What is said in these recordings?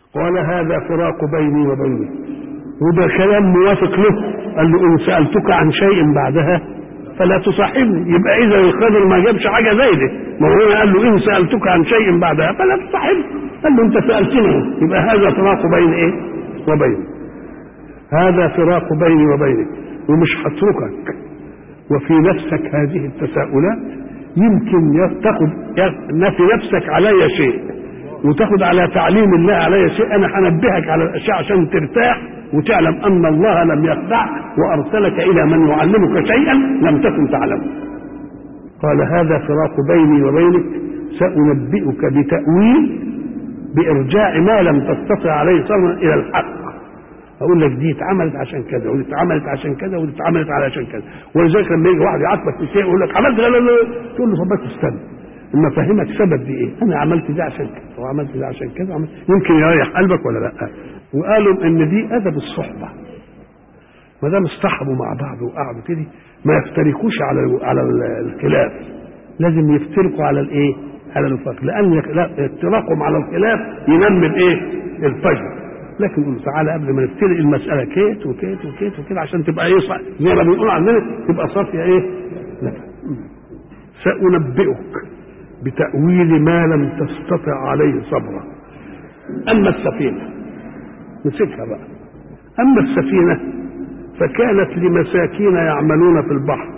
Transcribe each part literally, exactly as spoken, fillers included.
قال هذا فراق بيني وبينك، وده كلام موافق له. قال له إن سألتك عن شيء بعدها فلا تصاحبني. يبقى إذا الخضر ما جابش حاجة زي دي، ما هو قال له إن سألتك عن شيء بعدها فلا تصاحبني. قال له أنت سألتني، يبقى هذا فراق بين إيه وبينك، هذا فراق بيني وبينك ومش هتركك. وفي نفسك هذه التساؤلات يمكن تاخد في نفسك علي شيء وتاخد على تعليم الله علي شيء. أنا هنبهك على الأشياء عشان ترتاح وتعلم أن الله لم يخدعك وأرسلك إلى من يعلمك شيئا لم تكن تعلمه. قال هذا فراق بيني وبينك، سأنبئك بتأويل بإرجاع ما لم تستطع عليه صبرا إلى الحق. أقول لك دي اتعملت عشان كذا ودي اتعملت عشان كذا ودي اتعملت علشان كذا. ولذلك لما يجي واحد يعاتبك في شيء يقول لك عملت لا لا لا، تقول له طب بس استنى اما افهمك سبب دي ايه. انا عملت ده عشان كذا وعملت ده عشان كذا وعملت. يمكن يريح قلبك ولا لا. وقالوا ان دي ادب الصحبه، ما دام اصطحبوا مع بعض وقعدوا كده ما يفترقوش على على الخلاف، لازم يفترقوا على الايه؟ على الفرق، لان افتراقهم على الخلاف ينمي الايه؟ الفجر. لكن قلت تعالى قبل ما نفترق المساله كيت وكيت وكيت وكده عشان تبقى ايه زي ما بنقول عندنا تبقى صافيه ايه؟ لا. سأنبئك بتأويل ما لم تستطع عليه صبرا. أما السفينة نسيتها بقى. أما السفينة فكانت لمساكين يعملون في البحر.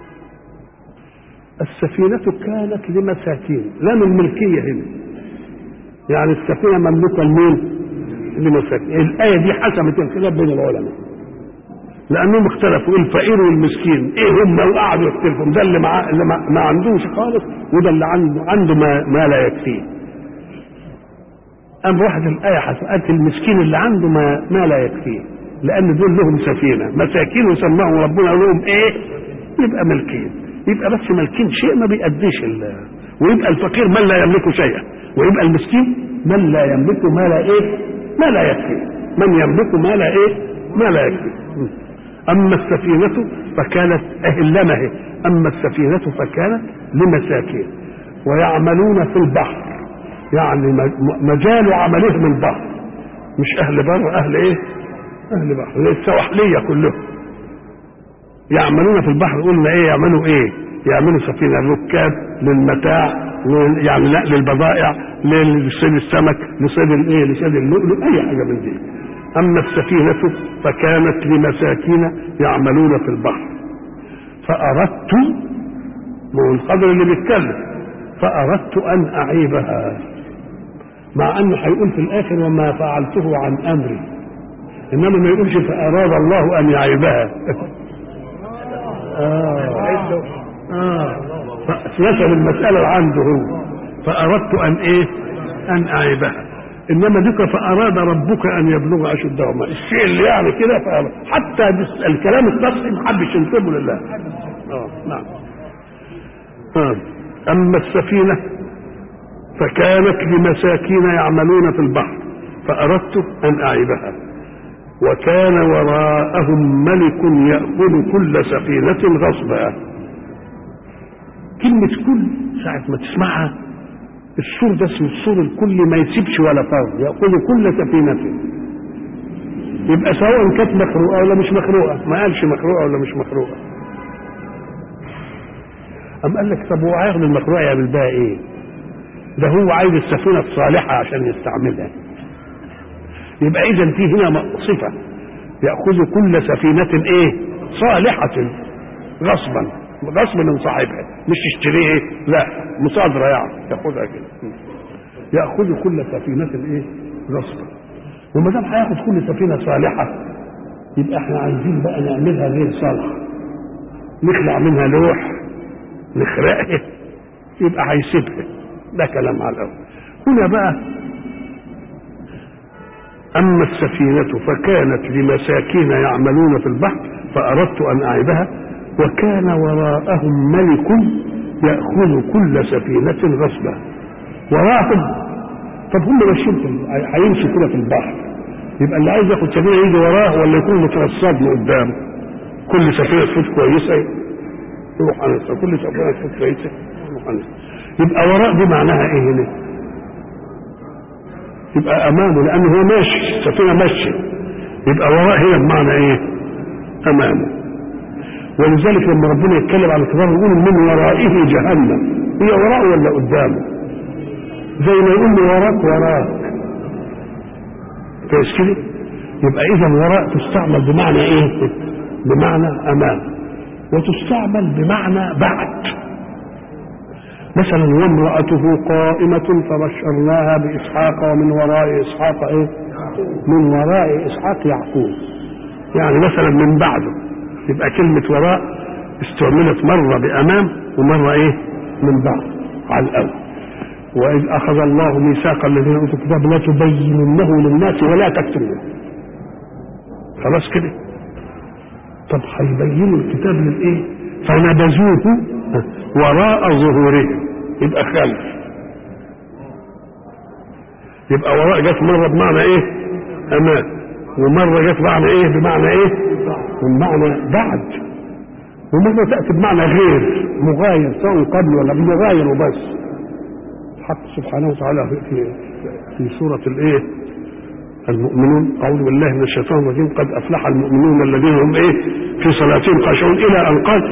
السفينة كانت لمساكين لا من ملكية هنا، يعني السفينة مملوكة لمين؟ لمساكين. الآية دي حسمت الخلاف بين العلماء لأنهم اختلفوا الفقير والمسكين ايه هم، وقعدوا يختلفوا. ده اللي معاه اللي ما عندوش خالص وده اللي عنده عنده ما, ما لا يكفيه. أم واحد الآية حسقت المسكين اللي عنده ما, ما لا يكفيه، لأن دول لهم سفينة مساكين وسماهم ربنا لهم ايه؟ يبقى ملكين، يبقى بس ملكين شيء ما بيأديش الله. ويبقى الفقير من لا يملك شيئا، ويبقى المسكين من لا يملك ما لا ايه؟ ما لا يكفيه. من يملك ما لا ايه؟ ما لا يكفيه. أما السفينة فكانت أهلنا هي. أما السفينة فكانت لمساكين ويعملون في البحر، يعني مجال عملهم البحر، مش أهل بر، أهل إيه؟ أهل بحر. السواحلية كلهم يعملون في البحر. قلنا إيه يعملوا إيه؟ يعملوا سفينة للركاب، للمتاع، يعني نقل البضائع، لصيد السمك، لصيد الإيه؟ لصيد اللؤلؤ، أي حاجة من دي. أما السفينة فكانت لمساكين يعملون في البحر فأردت، هو الخضر اللي بيتكلم، فأردت أن أعيبها، مع أنه هيقول في الآخر وما فعلته عن أمري، إنما ما يقولش فأراد الله أن يعيبها. آه آه فنسب المسألة عنده هو، فأردت أن إيه؟ أن أعيبها. انما ذكر فاراد ربك ان يبلغ اشدهما، الشيء اللي يعني كده فأراد. حتى الكلام السطحي ما حدش ينسبه لله. اه نعم. آه. اما السفينه فكانت لمساكين يعملون في البحر فاردت ان اعيبها وكان وراءهم ملك ياخذ كل سفينه غصبا. كلمه كل ساعه ما تسمعها السور ده اسمه السور الكلي، ما يسيبش ولا فرد، يأخذ كل سفينة. يبقى سواء كانت مخروقة ولا مش مخروقة، ما قالش مخروقة ولا مش مخروقة. أم قال لك طب هو هياخد المخروقة يعمل بها إيه؟ ده هو عايز السفينة الصالحة عشان يستعملها. يبقى إذا في هنا صفة يأخذ كل سفينة إيه؟ صالحة غصبا، غصب من صاحبها، مش يشتريه ايه؟ لا، مصادرة يعني ياخذها كده. ياخذ كل سفينة ايه؟ غصبا. وما دام هياخد كل سفينة صالحة يبقى احنا عايزين بقى نعملها غير صالحة، نخلع منها لوح نخرقها، يبقى هيسيبها. ده كلام على الاول. هنا بقى اما السفينة فكانت لمساكين يعملون في البحر فاردت ان اعيبها وكان وراءهم ملك يأخذ كل سفينة غصبا. وراءهم، طب هم ماشيين هيمشوا كده في البحر، يبقى اللي عايز ياخد سفينة يجي وراه ولا يكون مترصد له قدام؟ كل سفينة تفوت كويسة يروح عنها، كل سفينة تفوت كويسة يروح عنها. يبقى وراء دي معناها ايه هنا؟ يبقى امامه لانه هو ماشي، السفينه ماشيه، يبقى وراء هنا بمعنى ايه؟ امامه. ولذلك لما ربنا يتكلم عن الكفار يقول من ورائه جهنم، هي وراءه ولا قدامه؟ زي ما يقول لي وراك وراك، كويس كده؟ يبقى اذا وراء تستعمل بمعنى ايه؟ بمعنى امام، وتستعمل بمعنى بعد. مثلا وامرأته قائمة فبشرناها بإسحاق ومن وراء إسحاق ايه؟ من وراء إسحاق يعقوب، يعني مثلا من بعده. يبقى كلمة وراء استعملت مرة بأمام ومرة ايه؟ من بعد على الأول. وإذ أخذ الله ميثاق الذين أوتوا الكتاب لا تبيننه للناس ولا تكتموه. خلاص كده؟ طب هيبينوا الكتاب للإيه؟ فنبذوه وراء ظهورهم، يبقى خلف. يبقى وراء جت مرة بمعنى إيه؟ أمام، ومرة جت بمعنى إيه؟ بمعنى إيه؟ بمعنى بعد، ومرة تأتي بمعنى غير مغاير، سواء قبل ولا مغاير وبس. حق سبحانه وتعالى في في سورة الايه؟ المؤمنون، أعوذ بالله من الشيطان الرجيم، قد أفلح المؤمنون الذين هم ايه؟ في صلاتهم خاشعون، إلى أن قال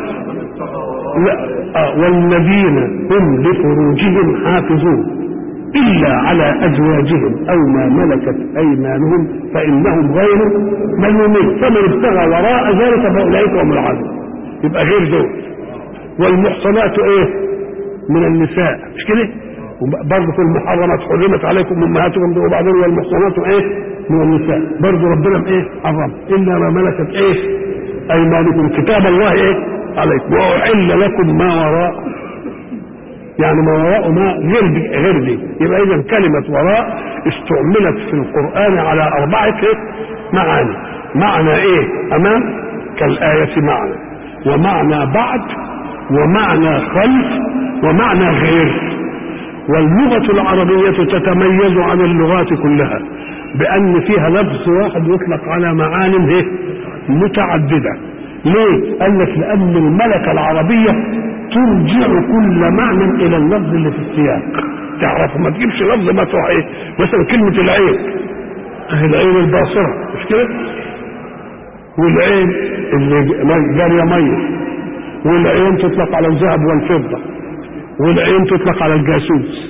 لا آه والذين هم لفروجهم حافظون إلا على أزواجهم أو ما ملكت أيمانهم فإنهم غير ملومين، فمن ابتغى وراء ذلك فأولئك هم العادون. يبقى غير دول. والمحصنات ايه؟ من النساء، مش كده؟ برضه في المحرمات حرمت عليكم امهاتكم، وبعدين والمحصنات ايه؟ من النساء، برضه ربنا ايه؟ حرم الا ما ملكت ايه؟ ايمانكم، كتاب الله ايه؟ عليكم. واحل لكم ما وراء، يعني ما وراء ما غير دي غير دي. يبقى اذا كلمه وراء استعملت في القران على اربعه ايه؟ معاني. معنى ايه؟ امام كالايه معنى، ومعنى بعد، ومعنى خلف، ومعنى غير. واللغة العربية تتميز عن اللغات كلها بأن فيها لفظ واحد يطلق على معان متعددة. ليه؟ قال لك لأن الملكة العربية ترجع كل معنى إلى اللفظ اللي في السياق، تعرف ما تجيبش لفظ ما تروح ايه؟ مثلا كلمة العين، اهي العين الباصرة، مش كده؟ والعين اللي جارية مية، والعين تطلق على الذهب والفضة، والعين تطلق على الجاسوس.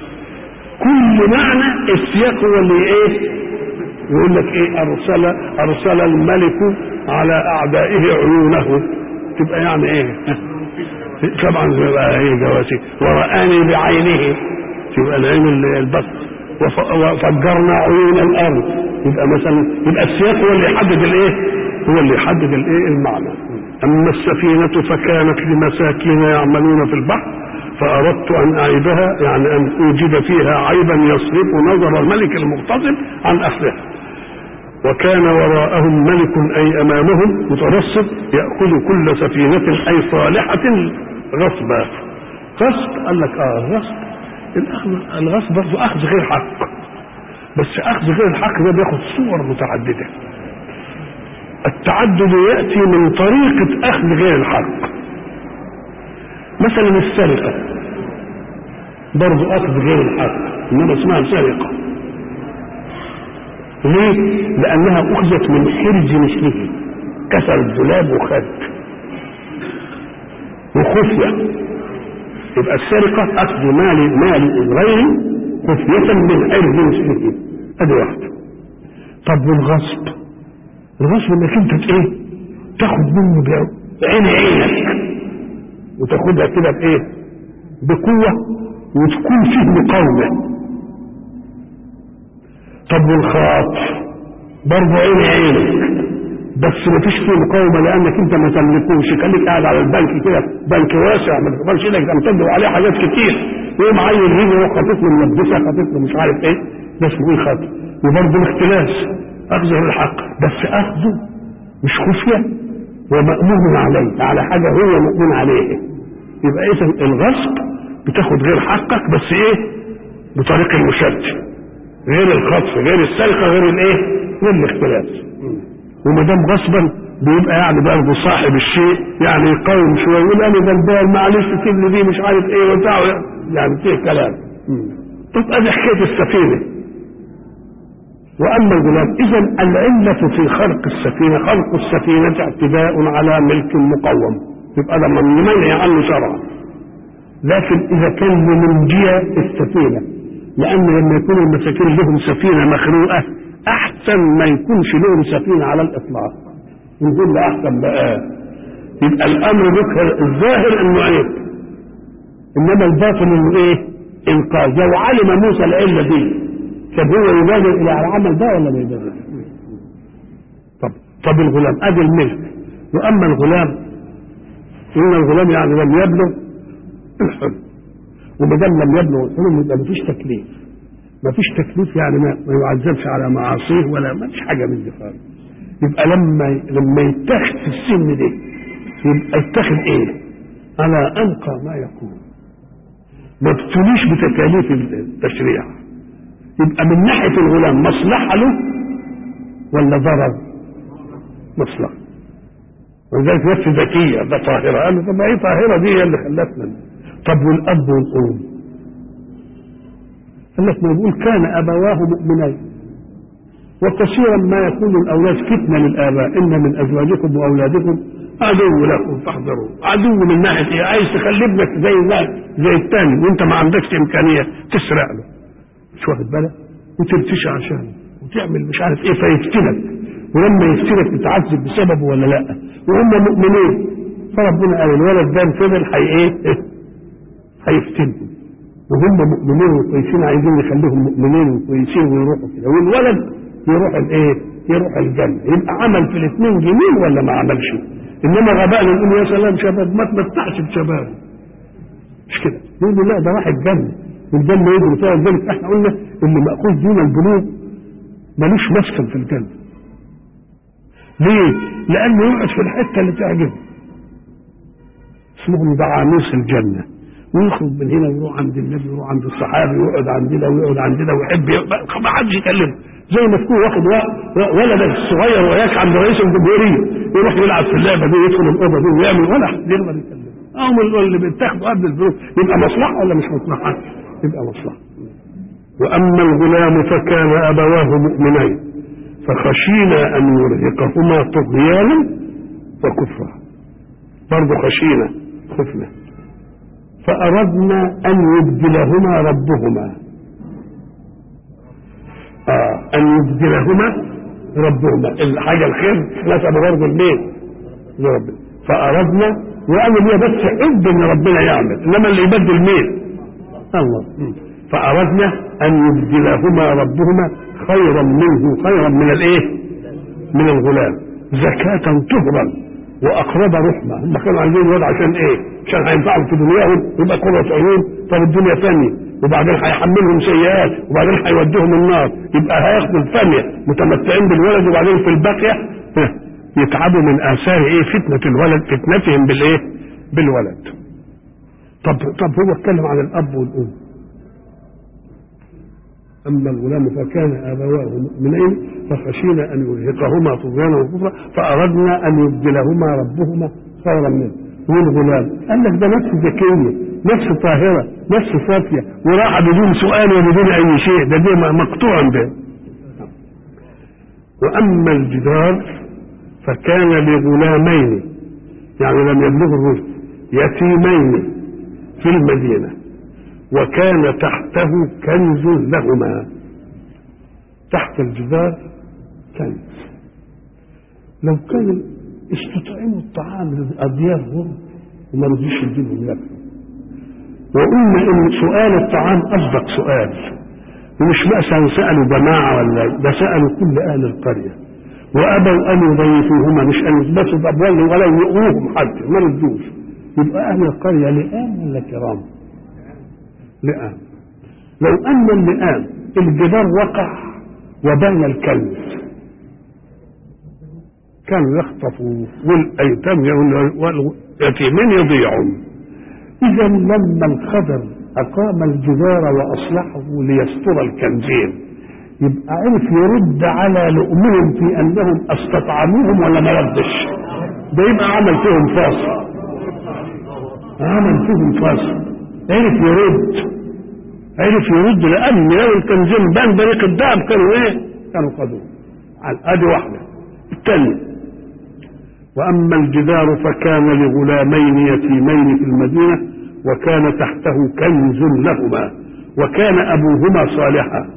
كل معنى السياق هو اللي ايه؟ يقول لك ايه؟ ارسل ارسل الملك على اعدائه عيونه، تبقى يعني ايه؟ طبعا تبقى هي جواسي. ورآني بعينه، تبقى العين البصر. وفجرنا عيون الارض، يبقى مثلا يبقى السياق هو اللي يحدد الايه؟ هو اللي يحدد الايه؟ المعنى. اما السفينة فكانت لمساكين يعملون في البحر فأردت أن أعيبها، يعني أن أوجد فيها عيبا يصرف نظر الملك المغتصب عن أهلها. وكان وراءهم ملك أي أمامهم مترصد يأخذ كل سفينة أي صالحة غصبا. غصب قال لك آه الغصب، الغصب برضه أخذ غير حق، بس أخذ غير الحق ده بياخد صور متعددة. التعدد يأتي من طريقة أخذ غير الحق. مثلا السرقة برضو أخذ غير الحق، إنما اسمها سرقة. ليه؟ لأنها أخذت من حرج مثله، كسر الدولاب وخد وخفية. يبقى السرقة أخذ مال مال غير خفية من حرج مثله، هذه واحدة. طب والغصب؟ الغصب إنك أنت إيه؟ تاخد منه بعين عينك وتاخدها كده بايه؟ بقوة، وتكون فيه مقاومة. طب والخاطف برضه عين عينك، بس ما فيش فيه مقاومة لأنك أنت ما تملكوش، خليك قاعد على البنك كده، بنك واسع ما تقدرش إنك تمتد عليه حاجات كتير، يقوم عين رجله وهو خاطف له ملبسة، خاطف له مش عارف إيه، ده اسمه إيه؟ خاطف. وبرضه الاختلاس أخذه الحق، بس أخذه مش خفية ومأمون عليه، على حاجة هو مأمون عليه. يبقى اذا الغصب بتاخد غير حقك، بس ايه؟ بطريق المشد، غير الخطف، غير السرقه، غير الايه؟ غير الاختلاس. وما دام غصبا بيبقى يعني برضه صاحب الشيء يعني يقاوم شويه، يقول انا غلبان معلش سيبني دي مش عارف ايه وبتاع، يعني فيه كلام. طب ادي حكايه السفينه. واما الغلام اذا العله في خلق السفينه، خلق السفينه اعتداء على ملك مقوم، يبقى ده منهي عنه شرعا. لكن اذا كان لمنجيه السفينه، لان لما يكون المساكين لهم سفينه مخلوقه احسن ما يكونش لهم سفينه على الاطلاق، يقول له احسن بقى. يبقى الامر بك الظاهر انه عيب، انما الباطن انه ايه؟ انقاذ. لو علم موسى العله دي كان هو يبادر الى العمل ده ولا ما يبادر؟ طب طب الغلام ادي الملك. واما الغلام ان الغلام يعني لم يبلغ الحلم، وما دام لم يبلغ الحلم يبقى مفيش تكليف. مفيش تكليف يعني ما, ما يعذبش على معاصيه ولا ما فيش حاجه من دي خالص. يبقى لما لما يتخذ في السن ده يبقى يتخذ ايه؟ على انقى ما يكون، ما ابتليش بتكاليف التشريع. يبقى من ناحيه الغلام مصلحه له ولا ضرر؟ مصلحه. ولذلك نفس ذكيه ده طاهره، قال له طب ما هي طاهره دي هي اللي خلتنا. طب والاب والام؟ قال لك ما يقول كان ابواه مؤمنين، وكثيرا ما يكون الاولاد فتنه للاباء، ان من ازواجكم واولادكم عدو لكم فاحذروا. عدو من ناحيه ايه؟ عايز تخلي ابنك زي زي الثاني وانت ما عندكش امكانيه تسرق له، مش واخد بالك؟ وترتشي عشانه وتعمل مش عارف ايه فيفتنك، ولما يفتنك تتعذب بسببه ولا لا؟ وهم مؤمنين، فربنا قال الولد ده فضل حي ايه؟ هيفتنهم، وهم مؤمنين وكويسين عايزين يخليهم مؤمنين وكويسين ويروحوا كده، والولد يروح الايه؟ يروح الجنه. يبقى عمل في الاثنين جميل ولا ما عملش؟ انما غباء نقول يا سلام شباب ما تمتعش بشباب، مش كده؟ يقول لا ده راح الجنه، والجنه يجري فيها. لذلك احنا قلنا اللي ماخوذ دون البلوغ ملوش مسكن في الجنه. ليه؟ لانه يقعد في الحته اللي تعجبه، اسمهم دعاميس الجنه، ويخرج من هنا ويروح عند النبي ويروح عند الصحابي ويقعد عندنا ويقعد عندنا ويحب ما حدش يكلمه، زي ما تكون واخد ولدك الصغير وياك عند رئيس الجمهوريه يروح يلعب في اللعبه دي ويدخل الاوضه دي ويعمل ولا حد يقدر يكلمه. او اللي بيتاخدوا قبل الفلوس يبقى مصلحه ولا مش مصلحه؟ يبقى مصلحه. واما الغلام فكان ابواه مؤمنين فخشينا ان يرهقهما طغيانا وكفرا. برضه خشينا خفنا. فأردنا أن يبدلهما ربهما آه أن يبدلهما ربهما الحاجة الخير نسب برضه لمين؟ لربنا. فأردنا وقالوا هي بس حب إن ربنا يعمل، إنما اللي يبدل مين؟ الله. فأردنا أن يبدلهما ربهما خيرا منه، خيرا من الإيه؟ من الغلام، زكاة طهرا واقرب رحمه. هم كانوا عايزين الواد عشان ايه؟ عشان هينفعهم في دنياهم يبقى قرة عيون، طب الدنيا ثانيه، وبعدين هيحملهم سيئات، وبعدين هيوديهم النار، يبقى هياخدوا الثانيه متمتعين بالولد، وبعدين في الباقيه يتعبوا من اثار ايه؟ فتنه الولد، فتنتهم بالايه؟ بالولد. طب طب هو اتكلم عن الاب والام. اما الغلام فكان ابواه مؤمنين فخشينا ان يرهقهما طغيانا وكفرا فاردنا ان يبدلهما ربهما خيرا منه. والغلام قال لك ده نفس ذكيه، نفس طاهره، نفس صافيه، وراح بدون سؤال وبدون اي شيء، ده دي مقطوع به. واما الجدار فكان لغلامين، يعني لم يبلغ الرشد، يتيمين في المدينه، وكان تحته كنز لهما. تحت الجدار كنز. لو كان استطعموا الطعام لأضيافهم وما رضيش يدينهم ياكلوا. وقلنا ان سؤال الطعام اصدق سؤال، ومش مثلا سالوا جماعه ولا ده سالوا كل اهل القريه، وابوا ان يضيفوهما، مش ان يثبتوا بابوالهم ولا يؤوهم حتى ما ردوش. يبقى اهل القريه لئام ولا كرام؟ لئام. لو ان اللئام الجدار وقع وبان الكنز كانوا يخطفوا والايتام واليتيمين يضيعون. اذا لما الخضر اقام الجدار واصلحه ليستر الكنزين يبقى عرف يرد على لؤمهم في انهم استطعموهم ولا ما ردش؟ ده يبقى عمل فيهم فاصل، عمل فيهم فاصل، عرف يرد، عرف يرد. لان لو الكنزين بان بريق الدهب كانوا ايه؟ كانوا خدوه. ادي واحده. الثانيه: واما الجدار فكان لغلامين يتيمين في المدينه وكان تحته كنز لهما وكان ابوهما صالحا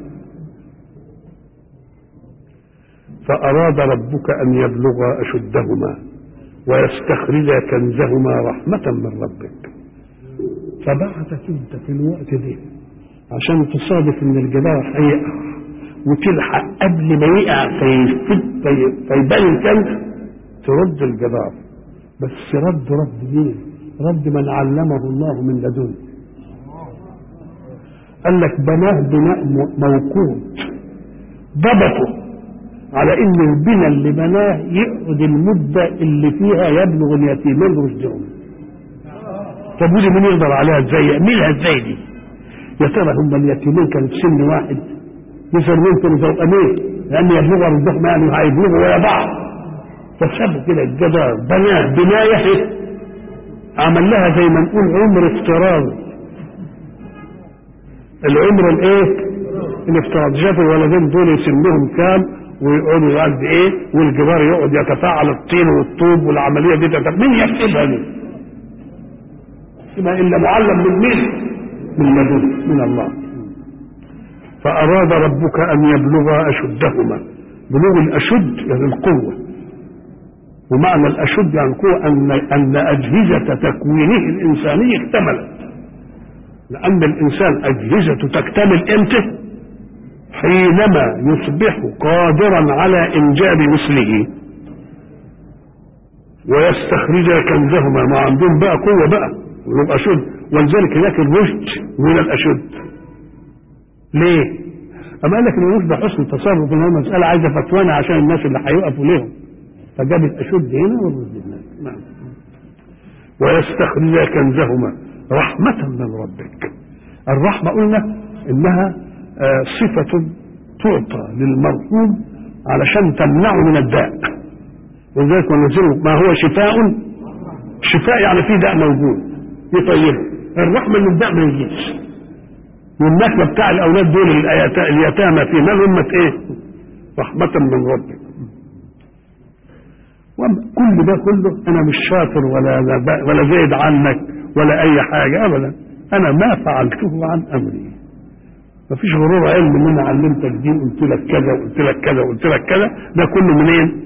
فاراد ربك ان يبلغا اشدهما ويستخرجا كنزهما رحمه من ربك. فبعثت انت في الوقت ده عشان تصادف ان الجدار هيقع وتلحق قبل ما يقع فيبان الكنز ترد الجدار. بس رد رد مين؟ رد من علمه الله من لدنه. قال لك بناه بناء موقوت ضبطه على ان البناء اللي بناه يقعد المده اللي فيها يبلغ اليتيمين رشدهم. طب ودي من يقدر عليها ازاي؟ يعملها ازاي دي؟ يا ترى هم اليتيمين كانوا في سن واحد مثل ممكن توأمين لان يبلغوا رشدهم يعني هيبلغوا ويا بعض. فسابوا كده الجدار بناه بنايه عمل لها زي ما نقول عمر افتراضي. العمر الايه؟ الافتراضي. شافوا الولدين دول يسميهم كام ويقعدوا يقعد ايه والجدار يقعد يتفاعل الطين والطوب والعمليه دي تتفاعل. مين يكتبها دي؟ ما الا معلم من مين؟ من لدن من الله. فاراد ربك ان يبلغا اشدهما. بلوغ الاشد يعني القوه، ومعنى الاشد يعني القوه ان ان اجهزه تكوينه الانساني اكتملت. لان الانسان اجهزته تكتمل امتى؟ حينما يصبح قادرا على انجاب مثله ويستخرج كنزهما. ما عندهم بقى قوه بقى ولو اشد. ولذلك هناك الرشد من الاشد. ليه؟ اما قال لك ان الرشد ده حسن تصرف، ان هو مساله عايزه فتوانه عشان الناس اللي هيقفوا ليهم، فجاب الاشد هنا والرشد هناك. نعم. ويستخرج كنزهما رحمه من ربك. الرحمه قلنا انها آه صفه تعطى للمرحوم علشان تمنعه من الداء. ولذلك ونزله ما هو شفاء. شفاء يعني فيه داء موجود يطيبه. الرحمه ان الداء ما يجيش. والنكبه بتاع الاولاد دول اليتامى في مال امه ايه؟ رحمه من ربك. وكل ده كله انا مش شاطر ولا ولا زايد عنك ولا اي حاجه ابدا. انا ما فعلته عن امري. ما فيش غرور علم ان انا علمتك دي قلت لك كذا وقلت لك كذا وقلت لك كذا. ده كله منين؟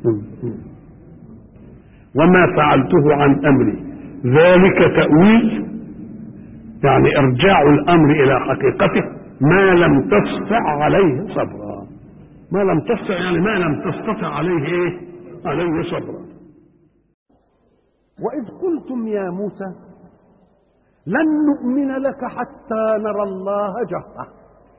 وما فعلته عن امري ذلك تأويل يعني ارجاع الامر الى حقيقته ما لم تستطع عليه صبرا. ما لم تستطع يعني ما لم تستطع عليه ايه؟ عليه صبرا. واذ قلتم يا موسى لن نؤمن لك حتى نرى الله جهرة.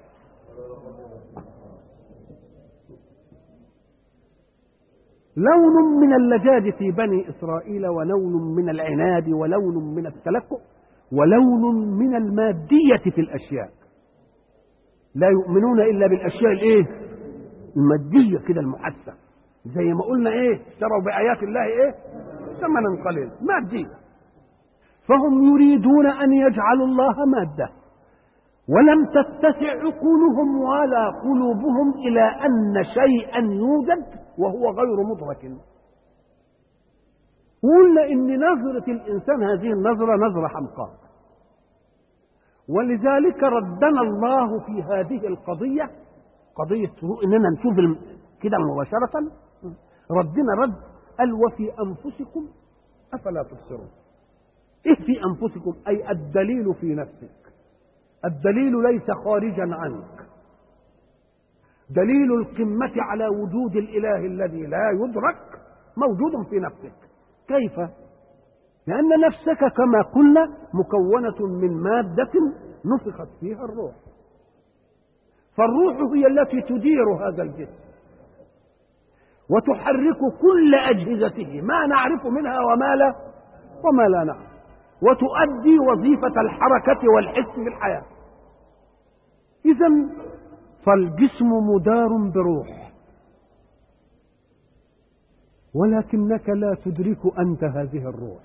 لون من اللجاج في بني إسرائيل ولون من العناد ولون من التلكؤ ولون من المادية في الأشياء. لا يؤمنون إلا بالأشياء الإيه؟ المادية كده المحسة. زي ما قلنا إيه؟ اشتروا بآيات الله إيه؟ ثمنا قليلا مادية. فهم يريدون أن يجعلوا الله مادة ولم تتسع عقولهم ولا قلوبهم إلى أن شيئا يوجد وهو غير مدرك. قلنا إن نظرة الإنسان هذه النظرة نظرة حمقاء، ولذلك ردنا الله في هذه القضية قضية إننا نشوف كده مباشرة. ردنا رد قال وفي أنفسكم أفلا تبصرون. إيه في أنفسكم؟ أي الدليل في نفسك. الدليل ليس خارجا عنك. دليل القمة على وجود الإله الذي لا يدرك موجود في نفسك. كيف؟ لأن نفسك كما قلنا مكونة من مادة نفخت فيها الروح، فالروح هي التي تدير هذا الجسم وتحرك كل أجهزته ما نعرف منها وما لا وما لا نعرف، وتؤدي وظيفة الحركة والحس في الحياة. إذن فالجسم مدار بروح، ولكنك لا تدرك أنت هذه الروح،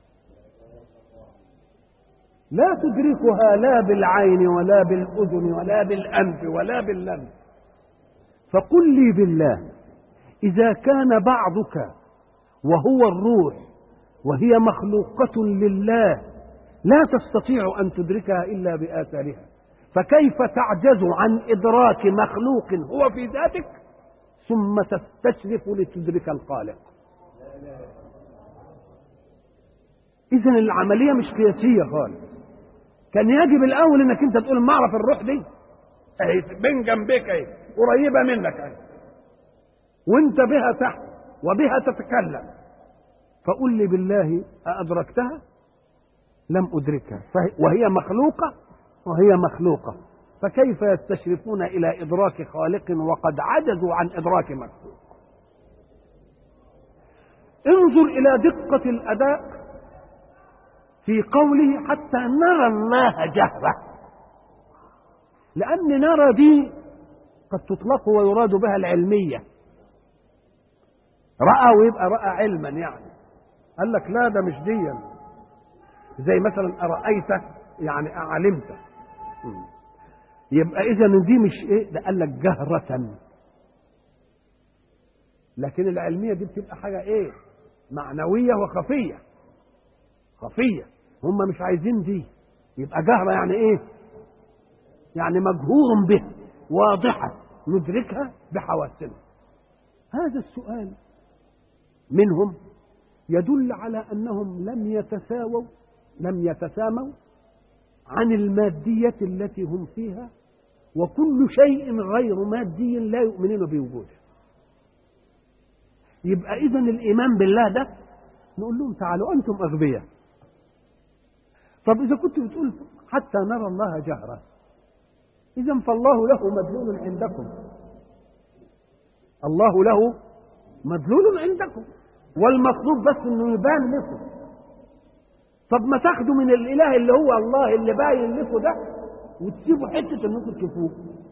لا تدركها لا بالعين ولا بالأذن ولا بالأنف ولا باللمس، فقل لي بالله إذا كان بعضك وهو الروح وهي مخلوقة لله لا تستطيع أن تدركها إلا بآثارها، فكيف تعجز عن إدراك مخلوق هو في ذاتك ثم تستشرف لتدرك الخالق؟ إذن العملية مش قياسية خالص. كان يجب الأول إنك أنت تقول ما أعرف الروح دي أهي بين جنبك أهي قريبة منك أهي وأنت بها تحت وبها تتكلم، فقل لي بالله أأدركتها؟ لم أدركها، وهي مخلوقة وهي مخلوقة، فكيف يستشرفون إلى إدراك خالق وقد عجزوا عن إدراك مخلوق؟ انظر إلى دقة الأداء في قوله حتى نرى الله جهرة، لأن نرى دي قد تطلق ويراد بها العلمية، رأى ويبقى رأى علما، يعني قال لك لا ده مش دي، زي مثلا أرأيت يعني أعلمت، يبقى إذا دي مش إيه ده، قال لك جهرة. لكن العلمية دي بتبقى حاجة إيه معنوية وخفية، خفية هم مش عايزين دي، يبقى جهرة يعني إيه؟ يعني مجهور به واضحة ندركها بحواسنا. هذا السؤال منهم يدل على أنهم لم يتساووا لم يتساموا عن المادية التي هم فيها، وكل شيء غير مادي لا يؤمنون بوجوده. يبقى إذن الإيمان بالله ده نقول لهم تعالوا أنتم أغبياء. طب إذا كنت بتقول حتى نرى الله جهرة، إذن فالله له مدلول عندكم، الله له مدلول عندكم، والمطلوب بس إنه يبان لكم. طب ما تاخدوا من الإله اللي هو الله اللي باين لكم ده وتسيبوا حتة إنكم تشوفوه.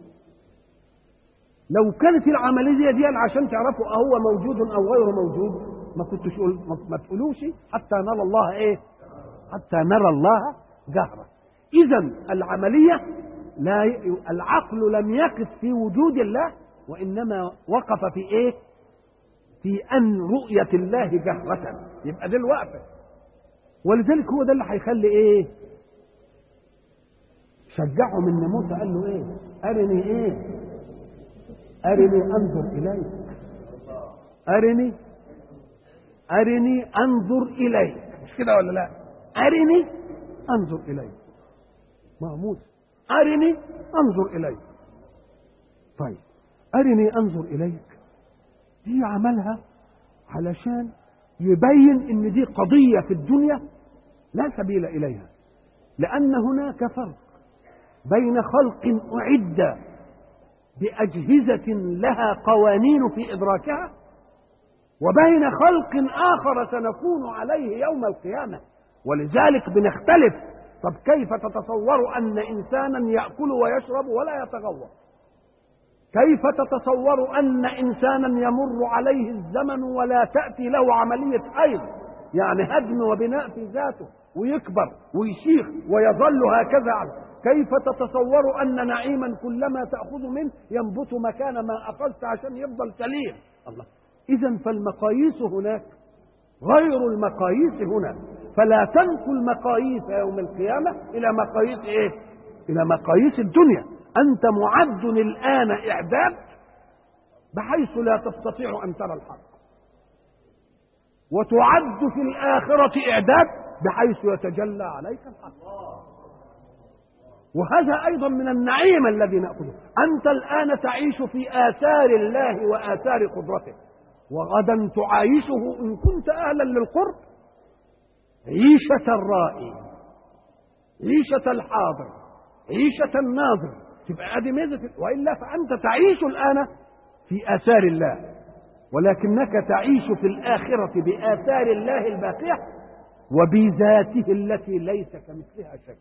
لو كانت العملية دي عشان تعرفوا أهو موجود أو غير موجود ما كنتش ما تقولوش حتى نرى الله إيه؟ حتى نرى الله جهرة. إذن العملية لا ي... العقل لم يقف في وجود الله، وإنما وقف في إيه؟ في أن رؤية الله جهرة. يبقى دي الوقفة، ولذلك هو ده اللي هيخلي إيه؟ شجعهم إن موسى قال له إيه؟ أرني إيه؟ أرني أنظر إليك، أرني أرني أنظر إليك، مش كده ولا لا؟ أرني أنظر إليك، ما موسى أرني أنظر إليك. طيب أرني أنظر إليك دي عملها علشان يبين إن دي قضية في الدنيا لا سبيل إليها، لأن هناك فرق بين خلق أعد بأجهزة لها قوانين في إدراكها وبين خلق آخر سنكون عليه يوم القيامة. ولذلك بنختلف. طب كيف تتصور أن إنسانا يأكل ويشرب ولا يتغوط؟ كيف تتصور أن إنسانا يمر عليه الزمن ولا تأتي له عملية حيض، يعني هدم وبناء في ذاته، ويكبر ويشيخ ويظل هكذا؟ كيف تتصور أن نعيما كلما تأخذ منه ينبت مكان ما أخذت عشان يفضل سليم؟ الله. إذن فالمقاييس هناك غير المقاييس هنا، فلا تنقل مقاييس يوم القيامة إلى مقاييس إيه؟ إلى مقاييس الدنيا. أنت معد الآن إعداد بحيث لا تستطيع أن ترى الحق، وتعد في الآخرة إعداد بحيث يتجلى عليك الحق. وهذا أيضا من النعيم الذي نأخذه. أنت الآن تعيش في آثار الله وآثار قدرته، وغدا تعايشه إن كنت أهلا للقرب عيشة الرائي، عيشة الحاضر، عيشة الناظر. تبقى هذه ميزة. وإلا فأنت تعيش الآن في آثار الله، ولكنك تعيش في الآخرة بآثار الله الباقية وبذاته التي ليس كمثلها شيء.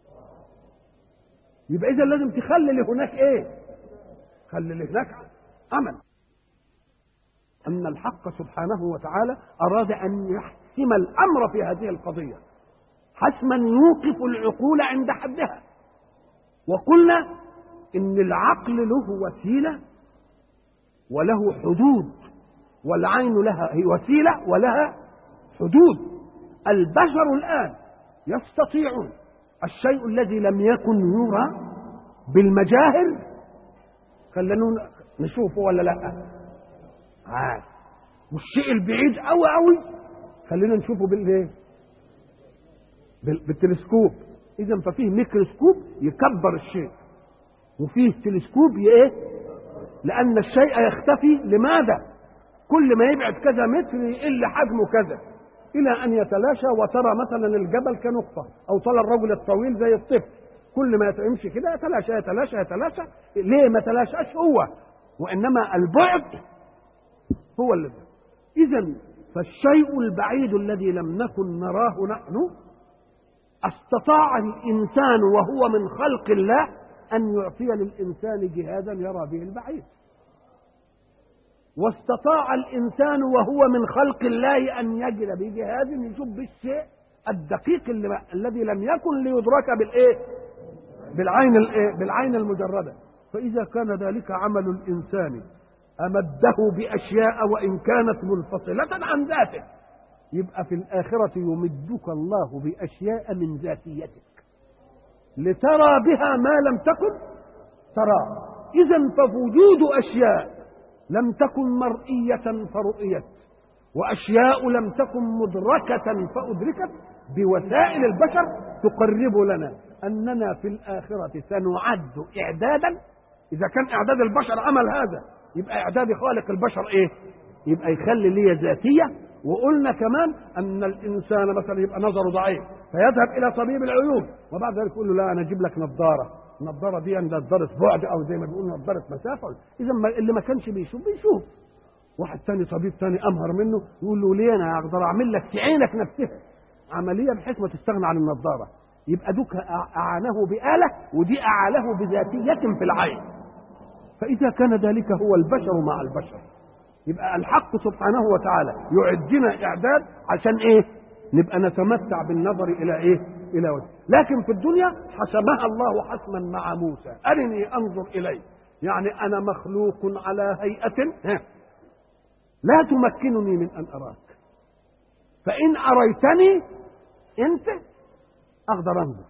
يبقى إذا لازم تخلي هناك إيه؟ خلي هناك أمل أن الحق سبحانه وتعالى أراد أن يحسم الأمر في هذه القضية حسما يوقف العقول عند حدها. وقلنا إن العقل له وسيلة وله حدود، والعين لها هي وسيلة ولها حدود. البشر الآن يستطيعون الشيء الذي لم يكن يرى بالمجاهر، خلونا نشوفه ولا لا؟ عاد والشيء البعيد قوي قوي خلينا نشوفه بالايه؟ بالتلسكوب. اذا ففيه ميكروسكوب يكبر الشيء، وفيه تلسكوب ايه؟ لان الشيء يختفي. لماذا؟ كل ما يبعد كذا متر يقل حجمه كذا الى ان يتلاشى، وترى مثلا الجبل كنقطه، او ترى الرجل الطويل زي الطفل، كل ما يمشي كده يتلاشى يتلاشى يتلاشى. ليه ما تلاشاش هو؟ وانما البعد هو اللي. اذا فالشيء البعيد الذي لم نكن نراه نحن استطاع الانسان وهو من خلق الله ان يعطي للانسان جهازا يرى به البعيد، واستطاع الانسان وهو من خلق الله ان يجد بجهاز يشوف بالشيء الدقيق اللي الذي لم يكن ليدرك بالايه؟ بالعين الايه؟ بالعين المجرده. فاذا كان ذلك عمل الانسان امده باشياء وان كانت منفصله عن ذاته، يبقى في الاخره يمدك الله باشياء من ذاتيتك لترى بها ما لم تكن ترى. اذا فوجود اشياء لم تكن مرئيه فرؤيت، واشياء لم تكن مدركه فادركت بوسائل البشر تقرب لنا اننا في الاخره سنعد اعدادا. اذا كان اعداد البشر عمل هذا، يبقى اعداد خالق البشر ايه؟ يبقى يخلي لي ذاتيه. وقلنا كمان ان الانسان مثلا يبقى نظره ضعيف فيذهب الى طبيب العيون، وبعد ذلك يقول له لا انا اجيب لك نظاره، النظاره دي نظاره بعد او زي ما بيقولوا نظاره مسافه. اذا اللي ما كانش بيشوف بيشوف. واحد تاني طبيب تاني امهر منه يقول له ليه انا اقدر اعمل لك في عينك نفسها عمليه بحيث ما تستغنى عن النظاره. يبقى دوك اعانه بآلة ودي اعاله بذاتيه في العين. فاذا كان ذلك هو البشر مع البشر، يبقى الحق سبحانه وتعالى يعدنا اعداد عشان ايه؟ نبقى نتمتع بالنظر الى ايه؟ الى وجه. لكن في الدنيا حسمها الله حسما مع موسى، ارني انظر اليه، يعني انا مخلوق على هيئه لا تمكنني من ان اراك، فان اريتني انت اقدر انظر.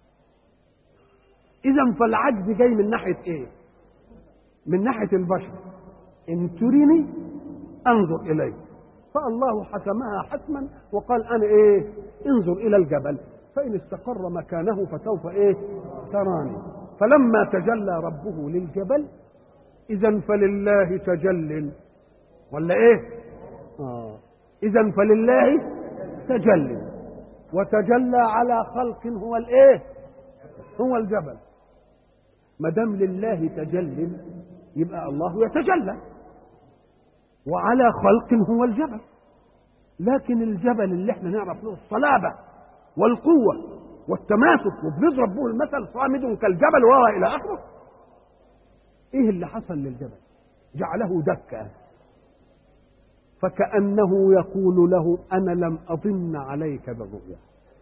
اذا فالعجز جاي من ناحيه ايه؟ من ناحيه البشر. ان تريني انظر اليك، فالله حسمها حتما وقال انا ايه؟ انظر الى الجبل فان استقر مكانه فسوف ايه؟ تراني. فلما تجلى ربه للجبل اذا فلله تجل، ولا ايه؟ اه اذا فلله تجل، وتجلى على خلق هو الايه؟ هو الجبل. ما دام لله تجل يبقى الله يتجلى، وعلى خلق هو الجبل. لكن الجبل اللي احنا نعرف له الصلابه والقوه والتماسك وبنضرب به المثل صامد كالجبل وهو الى اخره، ايه اللي حصل للجبل؟ جعله دكا، فكأنه يقول له انا لم اظن عليك بالرؤيا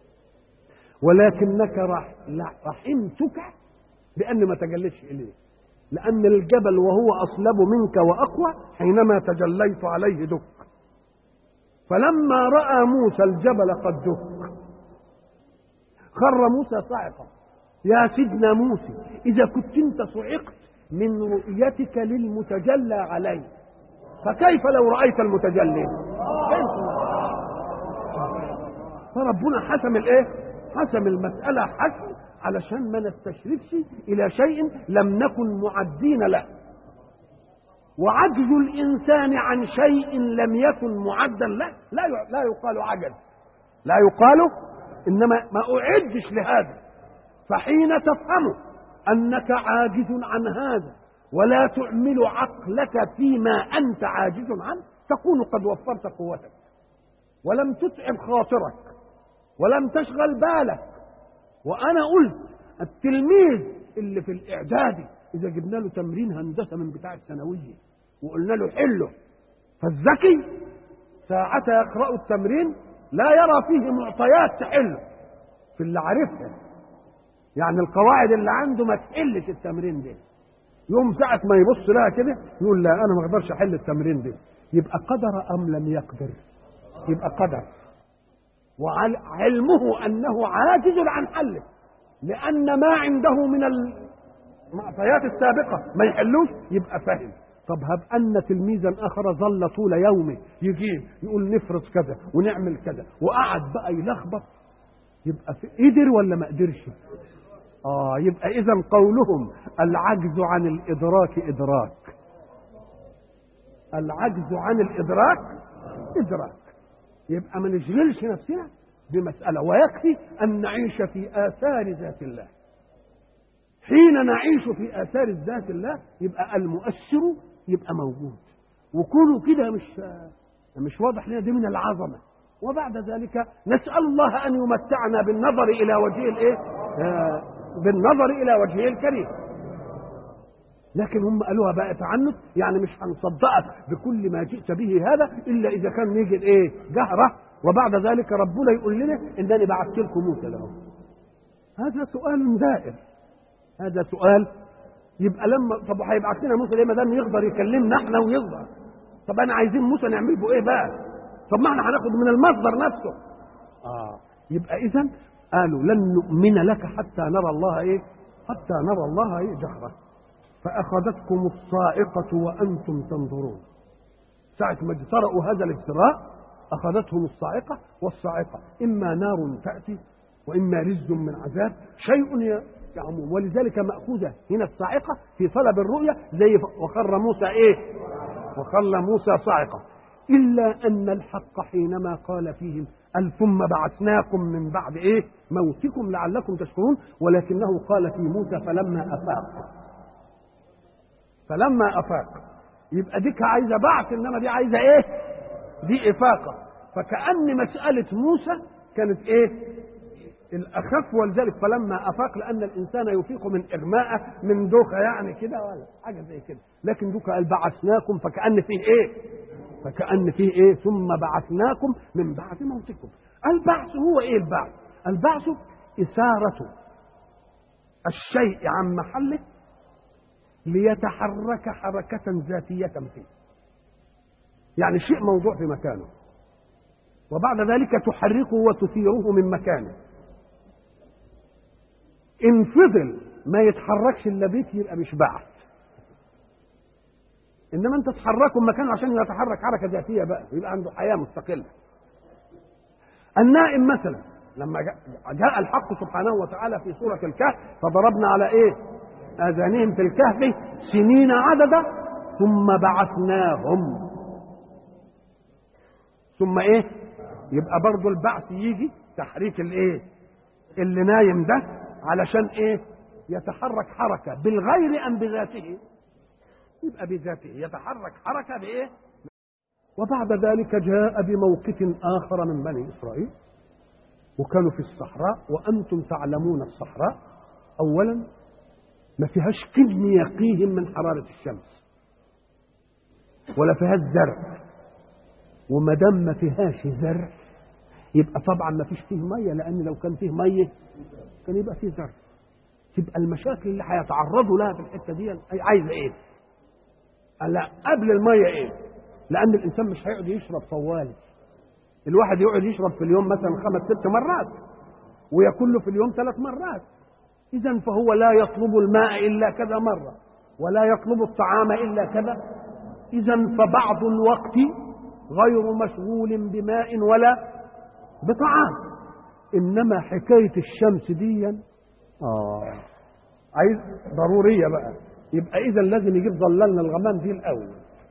ولكنك رحمتك بان ما تجلتش اليه، لأن الجبل وهو أصلب منك وأقوى حينما تجليت عليه دك. فلما رأى موسى الجبل قد دك خر موسى صاعقا. يا سيدنا موسى إذا كنت أنت صعقت من رؤيتك للمتجلى عليه، فكيف لو رأيت المتجلي؟ فربنا حسم الإيه؟ حسم المسألة حسم علشان ما نستشرفش الى شيء لم نكن معدين له. وعجز الانسان عن شيء لم يكن معدا له لا لا يقال عجز، لا يقال، انما ما اعدش لهذا. فحين تفهم انك عاجز عن هذا ولا تعمل عقلك فيما انت عاجز عنه تكون قد وفرت قوتك ولم تتعب خاطرك ولم تشغل بالك. وانا قلت التلميذ اللي في الاعدادي اذا جبنا له تمرين هندسه من بتاع الثانويه وقلنا له حله، فالذكي ساعتها يقرأ التمرين لا يرى فيه معطيات تحله في اللي عارفها، يعني القواعد اللي عنده ما تحلش التمرين ده، يوم ساعة ما يبص لها كده يقول لا أنا ما أقدرش أحل التمرين دي. يبقى قدر أم لم يقدر؟ يبقى قدر، وعلمه أنه عاجز عن حله، لأن ما عنده من المعطيات السابقة ما يحلوش. يبقى فهم. طب هب أن تلميذا آخر ظل طول يومه يجيب يقول نفرض كذا ونعمل كذا، وقعد بقى يلخبط، يبقى قدر ولا ما قدرش؟ آه يبقى إذا قولهم العجز عن الإدراك إدراك، العجز عن الإدراك إدراك. يبقى ما نشغلش نفسنا بمسألة، ويكفي أن نعيش في آثار ذات الله. حين نعيش في آثار ذات الله يبقى المؤثر يبقى موجود، وكونه كده مش مش واضح لنا، دي من العظمة. وبعد ذلك نسأل الله أن يمتعنا بالنظر إلى وجهه الإيه؟ آه بالنظر إلى وجهه الكريم. لكن هم قالوها بقى تعنت، يعني مش هنصدقك بكل ما جئت به هذا إلا إذا كان يجي الإيه؟ جهرة، وبعد ذلك ربنا يقول لنا إنني بعثت لكم موسى له. هذا سؤال دائر، هذا سؤال. يبقى لما طب هيبعت لنا موسى ليه ما دام يقدر يكلمنا احنا ويقدر؟ طب انا عايزين موسى نعمل به ايه بقى؟ طب ما احنا هناخد من المصدر نفسه. اه يبقى اذا قالوا لن نؤمن لك حتى نرى الله ايه؟ حتى نرى الله ايه جهرة. فاخذتكم الصاعقة وانتم تنظرون. ساعة ما اجترأوا هذا الاجتراء اخذتهم الصاعقة، والصاعقة اما نار تأتي واما رجز من عذاب، شيء يعمون. ولذلك مأخوذة هنا الصاعقة في طلب الرؤية، زي وخر موسى ايه؟ وخر موسى صاعقة. إلا أن الحق حينما قال فيهم قال ثم بعثناكم من بعد ايه؟ موتكم لعلكم تشكرون، ولكنه قال في موسى فلما أفاق. فلما أفاق يبقى ديك عايزة بعث، إنما دي عايزة ايه؟ دي إفاقة. فكأن مسألة موسى كانت ايه؟ الأخف. ولذلك فلما أفاق، لأن الإنسان يفيق من إغماء من دوخة يعني كده ولا حاجة زي كده، لكن دوخة قال بعثناكم، فكأن فيه إيه؟ فكأن فيه إيه؟ ثم بعثناكم من بعد موتكم. البعث هو إيه البعث؟ البعث إثارة الشيء عن محله ليتحرك حركة ذاتية فيه. يعني شيء موضوع في مكانه، وبعد ذلك تحركه وتثيره من مكانه. إن فضل ما يتحركش إلا بيك يبقى مش بعث. إنما أنت تحركه مكانه عشان يتحرك حركة ذاتية بقى، يبقى عنده حياة مستقلة. النائم مثلا لما جاء الحق سبحانه وتعالى في سورة الكهف فضربنا على إيه؟ آذانهم في الكهف سنين عددا ثم بعثناهم. ثم إيه؟ يبقى برضو البعث يجي تحريك الإيه؟ اللي نايم ده علشان ايه؟ يتحرك حركة بالغير ام بذاته؟ يبقى بذاته يتحرك حركة بايه؟ وبعد ذلك جاء بموقف اخر من بني اسرائيل، وكانوا في الصحراء، وانتم تعلمون الصحراء اولا ما فيهاش كدن يقيهم من حرارة الشمس، ولا فيهاش زرع، وما دام ما فيهاش زرع يبقى طبعا ما فيش فيه ميه، لان لو كان فيه ميه كان يبقى فيه زرع. تبقى المشاكل اللي هيتعرضوا لها في الحته دي عايزه ايه؟ لا قبل الميه ايه؟ لان الانسان مش هيقعد يشرب طوالي. الواحد يقعد يشرب في اليوم مثلا خمس ست مرات، وياكل له في اليوم ثلاث مرات. اذا فهو لا يطلب الماء الا كذا مره، ولا يطلب الطعام الا كذا. اذا فبعض الوقت غير مشغول بماء ولا بطعام. انما حكايه الشمس دي اه عايز ضروريه بقى، يبقى اذا لازم يجيب ظللنا الغمام دي الاول.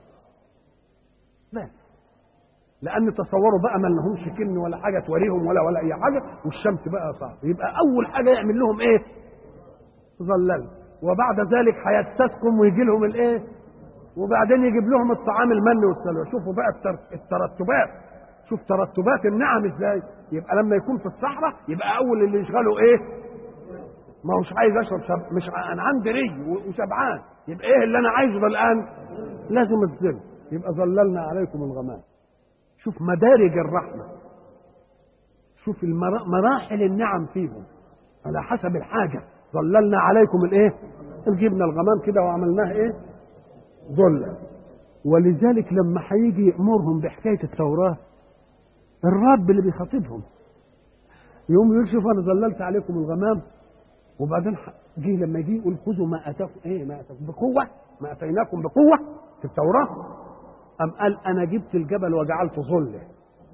لا لان تصوروا بقى ما لهمش كن ولا حاجه توريهم ولا ولا اي حاجه، والشمس بقى صعب. يبقى اول حاجه يعمل لهم ايه؟ ظلل. وبعد ذلك هيستسقم ويجي لهم الايه؟ وبعدين يجيب لهم الطعام المن والسلوى. شوفوا بقى الترتبات، شوف ترتبات النعم ازاي. يبقى لما يكون في الصحراء يبقى اول اللي يشغله ايه؟ ما هوش عايز اشرب شب... مش انا عندي ري وشبعان، يبقى ايه اللي انا عايزه ده الان؟ لازم الظل. يبقى ظللنا عليكم الغمام. شوف مدارج الرحمه، شوف المرا... مراحل النعم فيهم على حسب الحاجه. ظللنا عليكم الايه؟ جبنا الغمام كده وعملناه ايه؟ ظلة. ولذلك لما هيجي يأمرهم بحكاية التوراة الرب اللي بيخاطبهم يقوم يقول شوف انا ظللت عليكم الغمام، وبعدين جه لما يجي يقول خذوا ما اتاكم ايه ما اتاكم بقوه، ما اتيناكم بقوه في التوراه، ام قال انا جبت الجبل وجعلته ظله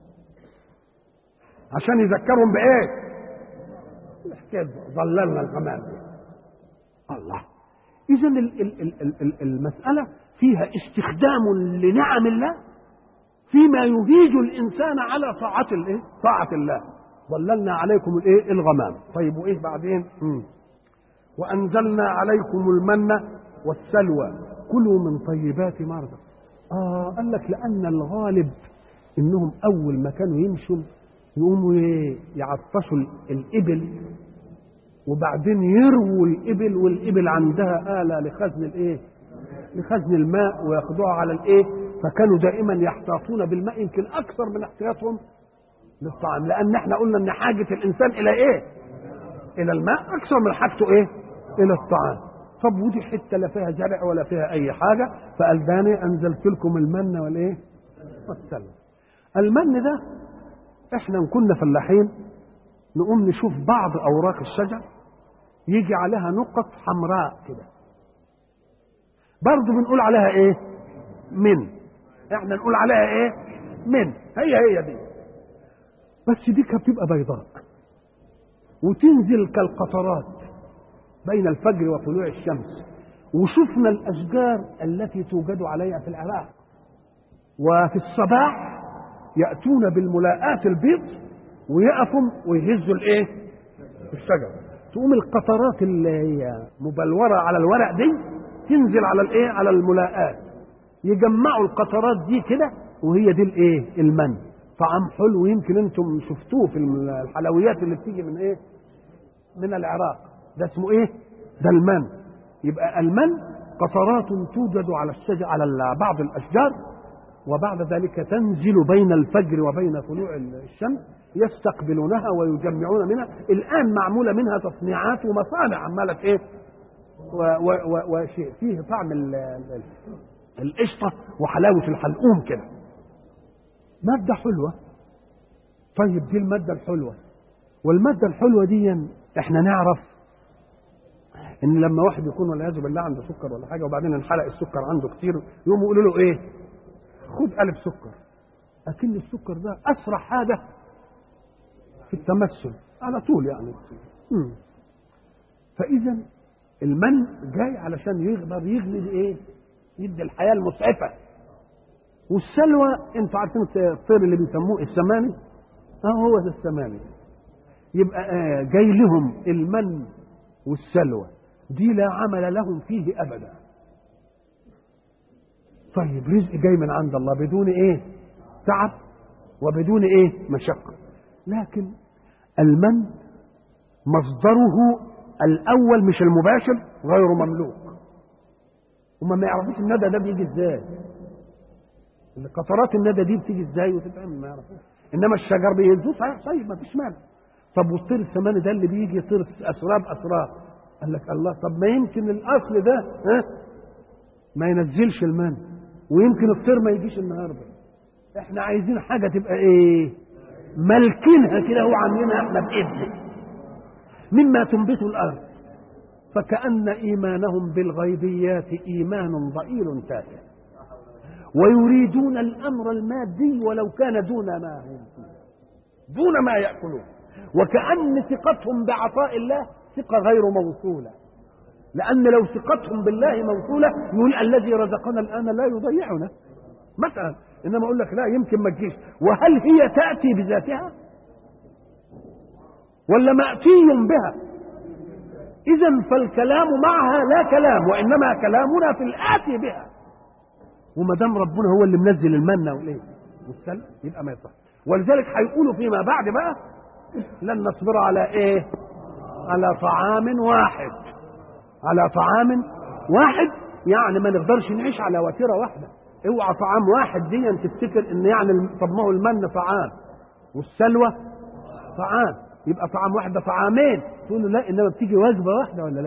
عشان يذكرهم بايه؟ الحكايه ظللنا الغمام. الله، اذا المساله فيها استخدام لنعم الله فيما يهيج الانسان على طاعه الايه؟ طاعه الله. ظللنا عليكم الايه؟ الغمام. طيب وايه بعدين؟ مم. وانزلنا عليكم المن والسلوى كلوا من طيبات ما رزقكم. اه قال لك لان الغالب انهم اول ما كانوا يمشوا يقوموا يعطشوا الابل وبعدين يرووا الابل، والابل عندها آلة لخزن الايه؟ لخزن الماء وياخدوها على الايه؟ فكانوا دائما يحتاطون بالماء يمكن اكثر من احتياطهم للطعام، لان احنا قلنا ان حاجه الانسان الى ايه؟ الى الماء اكثر من حاجته ايه؟ الى الطعام. طب ودي حته لا فيها زرع ولا فيها اي حاجه، فقال داني انزلت لكم المن والايه؟ والسلوى. المن ده احنا كنا فلاحين نقوم نشوف بعض اوراق الشجر يجي عليها نقط حمراء كده، برضه بنقول عليها ايه؟ من. احنا نقول عليها ايه؟ من. هي هي دي، بس دي كانت بتبقى بيضاء وتنزل كالقطرات بين الفجر وطلوع الشمس. وشفنا الاشجار التي توجد عليها في العراق، وفي الصباح ياتون بالملاءات البيض ويقفوا ويهزوا الايه؟ الشجر، تقوم القطرات اللي هي مبلوره على الورق دي تنزل على الايه؟ على الملاءات، يجمعوا القطرات دي كده، وهي دي الايه؟ المن. طعم حلو، يمكن انتم شفتوه في الحلويات اللي بتيجي من ايه؟ من العراق. ده اسمه ايه؟ ده المن. يبقى المن قطرات توجد على الشجر على بعض الاشجار، وبعد ذلك تنزل بين الفجر وبين طلوع الشمس، يستقبلونها ويجمعون منها. الان معموله منها تصنيعات ومصانع عماله ايه؟ وشيء فيه طعم القشطه وحلاوه الحلقوم كده، ماده حلوه. طيب دي الماده الحلوه، والماده الحلوه دي احنا نعرف ان لما واحد يكون والعياذ بالله عنده سكر ولا حاجه وبعدين انحرق السكر عنده كتير، يقوموا يقولوا له ايه؟ خد قلب سكر. اكن السكر ده اسرع حاجه في التمثل على طول يعني. مم. فاذا المن جاي علشان يقدر يغلي ايه؟ يدي الحياه المسعفه. والسلوى انتوا عارفين الطير اللي بيسموه السماني؟ اه هو ده السماني. يبقى آه جاي لهم المن والسلوى دي لا عمل لهم فيه ابدا. طيب رزق جاي من عند الله بدون ايه؟ تعب وبدون ايه؟ مشقه. لكن المن مصدره الاول مش المباشر غير مملوك. هما ما يعرفوش الندى ده بيجي ازاي، قطرات الندى دي بتيجي ازاي وتتعمل، ما يعرفوش. انما الشجر بيهزوه صحيح، طيب ما فيش مانع. طب والطير السماني ده اللي بيجي طير اسراب اسراب، قال لك الله، طب ما يمكن الاصل ده ها ما ينزلش المن، ويمكن الطير ما يجيش النهارده. احنا عايزين حاجه تبقى ايه؟ ملكينها كده، هو عاملينها احنا باذن مما تنبت الارض. فكأن ايمانهم بالغيبيات ايمان ضئيل تافه، ويريدون الامر المادي ولو كان دون ما هم دون ما ياكلون. وكأن ثقتهم بعطاء الله ثقه غير موصوله، لان لو ثقتهم بالله موصوله يقول الذي رزقنا الان لا يضيعنا مثلا. انما اقول لك لا، يمكن ما تجيش. وهل هي تاتي بذاتها ولا ماتي بها؟ اذا فالكلام معها لا كلام، وانما كلامنا في الاتي بها. وما دام ربنا هو اللي منزل المنه والايه والسلوى يبقى ما يصح. ولذلك هيقولوا فيما بعد بقى لن نصبر على ايه؟ على طعام واحد. على طعام واحد يعني ما نقدرش نعيش على وتيره واحده. اوعى طعام واحد دي تفتكر ان يعني طب ما هو المن طعام والسلوى طعام، يبقى طعام واحد ده طعامين. تقول له لا، انما بتيجي وجبه واحده ولا لا؟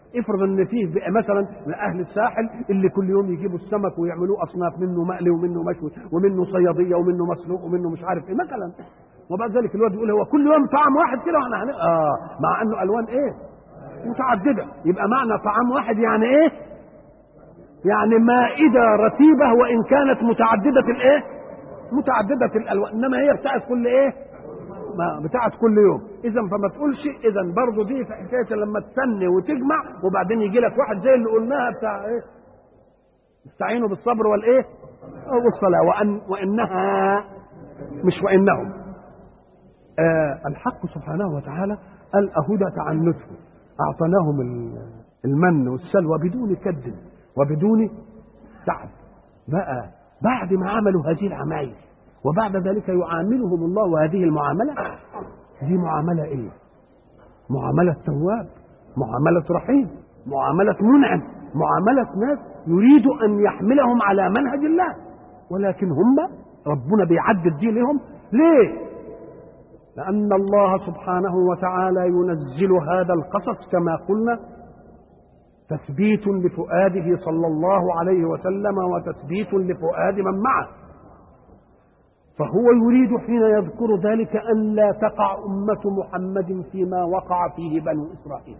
افرض ان فيه بقى مثلا اهل الساحل اللي كل يوم يجيبوا السمك ويعملوه اصناف، منه مقلي ومنه مشوي ومنه صياديه ومنه مسلوق ومنه مش عارف ايه مثلا، وبعد ذلك الواد يقول هو كل يوم طعم واحد كده واحنا هن... اه مع انه الوان ايه متعدده. يبقى معنى طعام واحد يعني ايه؟ يعني مائده رتيبه وان كانت متعدده الايه؟ متعدده الالوان، انما هي بتاعت كل ايه؟ ما بتاعت كل يوم. اذا فما تقولش اذا برضه دي في حكايه لما تستني وتجمع وبعدين يجي لك واحد زي اللي قلناها بتاع ايه؟ استعينوا بالصبر والايه؟ والصلاه، وان وانها مش وانهم. آه الحق سبحانه وتعالى قال اهدى تعنته، اعطيناهم المن والسلوى بدون كد وبدون تعب. بقى بعد ما عملوا هذه العمايل وبعد ذلك يعاملهم الله هذه المعاملة، دي معاملة ايه؟ معاملة تواب، معاملة رحيم، معاملة منعم، معاملة ناس يريد ان يحملهم على منهج الله، ولكن هم ربنا بيعدد دي لهم ليه؟ لأن الله سبحانه وتعالى ينزل هذا القصص كما قلنا تثبيت لفؤاده صلى الله عليه وسلم وتثبيت لفؤاد من معه، فهو يريد حين يذكر ذلك أن لا تقع أمة محمد فيما وقع فيه بنو إسرائيل.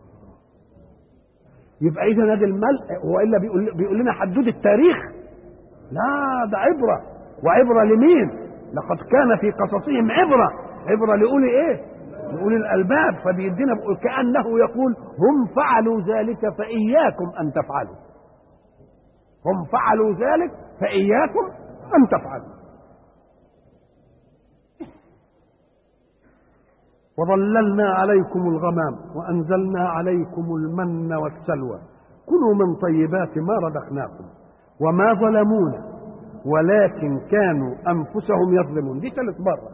يبقى إذا هذا الملء وإلا بيقول, بيقول لنا حدود التاريخ، لا ده عبرة، وعبرة لمين؟ لقد كان في قصصهم عبرة، عبرة لأولي إيه؟ لأولي الألباب. فبيدينا كأنه يقول هم فعلوا ذلك فإياكم أن تفعلوا، هم فعلوا ذلك فإياكم أن تفعلوا. وظللنا عليكم الغمام وأنزلنا عليكم المن والسلوى كلوا من طيبات ما رزقناكم وما ظلمونا ولكن كانوا أنفسهم يظلمون. دي ثالث مرة،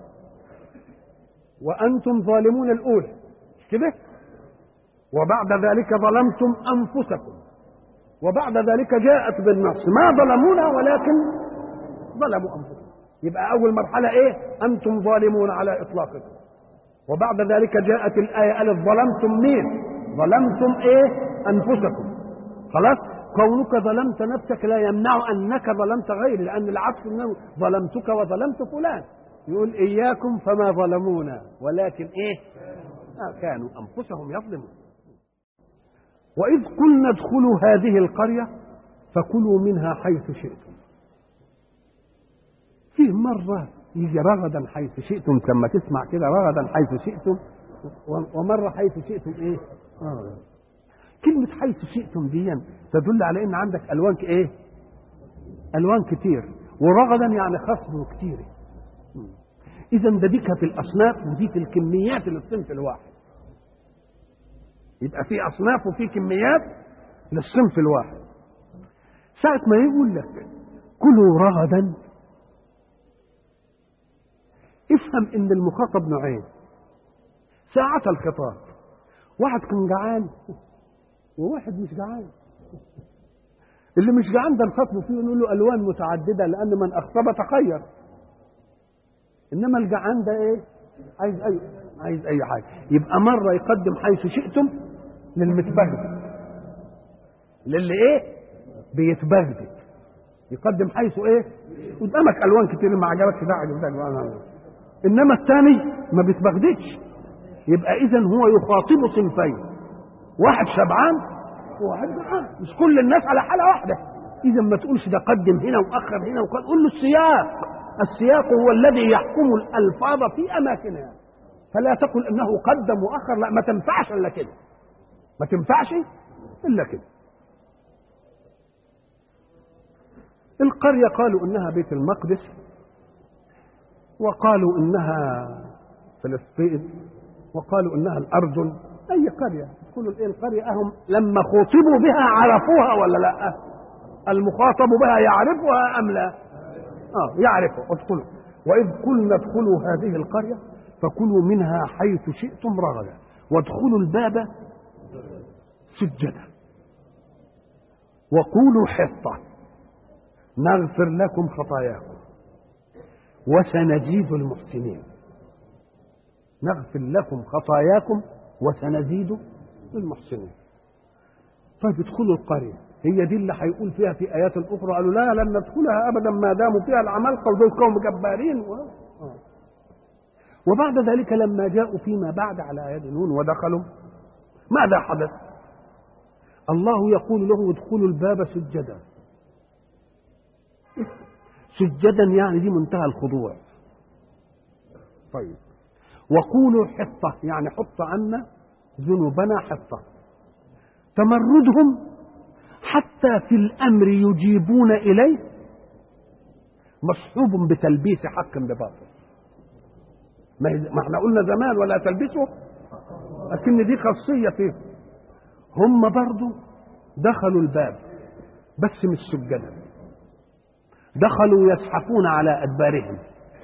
وأنتم ظالمون الأولى كده، وبعد ذلك ظلمتم أنفسكم، وبعد ذلك جاءت بالنص ما ظلمونا ولكن ظلموا أنفسهم. يبقى أول مرحلة إيه؟ أنتم ظالمون على إطلاقكم، وبعد ذلك جاءت الآية قالت ظلمتم مين؟ ظلمتم إيه؟ أنفسكم. خلاص؟ كونك ظلمت نفسك لا يمنع أنك ظلمت غيري، لأن العكس أنه ظلمتك وظلمت فلان. يقول إياكم فما ظلمونا ولكن إيه؟ آه كانوا أنفسهم يظلمون. وإذ قلنا ادخلوا هذه القرية فكلوا منها حيث شئتم. فيه مرة يجي رغدا حيث شئتم، لما تسمع كده رغدا حيث شئتم، ومرة حيث شئتم إيه؟ آه. كلمة حيث شئتم دي تدل على إن عندك ألوان إيه؟ ألوان كتير، ورغدا يعني خصم كتير. إذا ده ديك في الأصناف ودي في الكميات للصنف الواحد. يبقى في أصناف وفي كميات للصنف الواحد. ساعة ما يقول لك كلوا رغدا افهم إن المخاطب نوعين. ساعة الخطاب واحد كان جعان وواحد مش جعان. اللي مش جعان ده الخطب فيه يقول له ألوان متعددة لأن من أخصب تخير، إنما الجعان ده إيه؟ عايز أي عايز أي حاجة. يبقى مرة يقدم حيث شئتم للمتبهدل، للي إيه؟ بيتبهدل يقدم حيث إيه؟ قدامك ألوان كتير ما عجبكش ده عجبك ده، إنما الثاني ما بيتبهدلش. يبقى إذن هو يخاطب صنفين، واحد شبعان وواحد جعان، مش كل الناس على حالة واحدة. إذا ما تقولش ده قدم هنا وأخر هنا وقد قول له السياق. السياق هو الذي يحكم الألفاظ في أماكنها، فلا تقل أنه قدم وأخر، لا، ما تنفعش إلا كده، ما تنفعش إلا كده. القرية قالوا إنها بيت المقدس، وقالوا إنها فلسطين، وقالوا إنها الأردن. أي قرية تقولوا إيه القرية أهم لما خوطبوا بها عرفوها ولا لا؟ المخاطب بها يعرفها أم لا؟ آه يعرفها. ادخلوا وإذ قلنا ادخلوا هذه القرية فكلوا منها حيث شئتم رغدا وادخلوا الباب سجدا وقولوا حطة نغفر لكم خطاياكم وسنزيد المحسنين. نغفر لكم خطاياكم وسنزيد المحسنين. طيب ادخلوا القرية، هي دي اللي هيقول فيها في آيات أخرى قالوا لا لن ندخلها أبدا ما داموا فيها العمالقة ودول قوم جبارين و... آه. وبعد ذلك لما جاءوا فيما بعد على آيات نون ودخلوا ماذا حدث؟ الله يقول له ادخلوا الباب سجدا. سجدا يعني دي منتهى الخضوع. طيب وقولوا حطة يعني حط عنا ذنوبنا حطة. تمردهم حتى في الأمر يجيبون إليه مصحوب بتلبيس حق بباطل. ما احنا قلنا زمان ولا تلبسه، لكن دي خاصية فيه. هم برضو دخلوا الباب بس مش سجدا، دخلوا يزحفون على أدبارهم.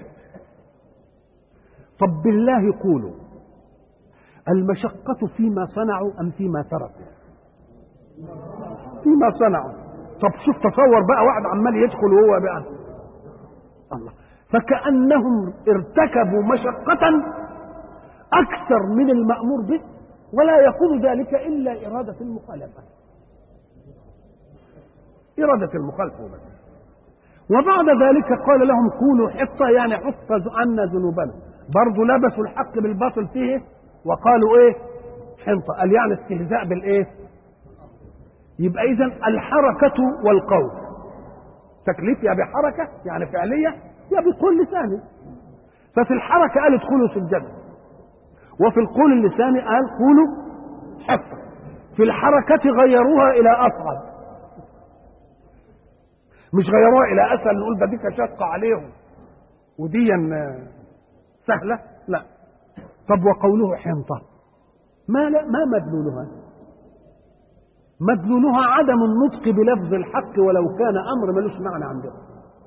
طب بالله قولوا المشقة فيما صنعوا أم فيما تركوا؟ فيما صنعوا. طب شوف تصور بقى واحد عمال يدخل وهو بقى الله، فكأنهم ارتكبوا مشقة أكثر من المأمور به، ولا يكون ذلك إلا إرادة المخالفة، إرادة المخالفة بس. وبعد ذلك قال لهم كونوا حطة يعني حط عنا ذنوبنا. برضو لبسوا الحق بالباطل فيه وقالوا ايه حنطة، قال يعني استهزاء بالايه. يبقى اذا الحركة والقول تكليف يا بحركة يعني فعلية يا بقول لساني. ففي الحركة قال ادخلوا سجدا، وفي القول اللساني قال قولوا حطة. في الحركة غيروها الى اصعب، مش غيروها الى اسهل نقول ده دي شقة عليهم ودي سهلة، لا. طب وقوله حنطة ما لا ما مدلولها؟ مدلولها عدم النطق بلفظ الحق ولو كان امر ملوش معنى عندهم.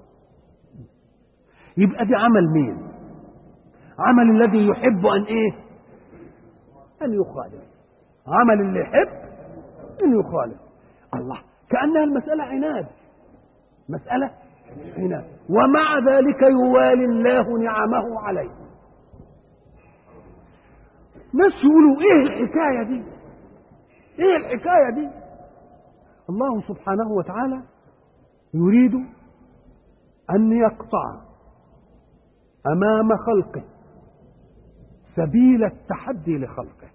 يبقى دي عمل مين؟ عمل الذي يحب ان ايه؟ ان يخالف. عمل اللي يحب ان يخالف. الله، كأنها المسألة عناد، مسألة عناد. ومع ذلك يوالي الله نعمه عليه. ناس يقولوا ايه الحكاية دي؟ ايه الحكاية دي؟ الله سبحانه وتعالى يريد ان يقطع امام خلقه سبيل التحدي لخلقه،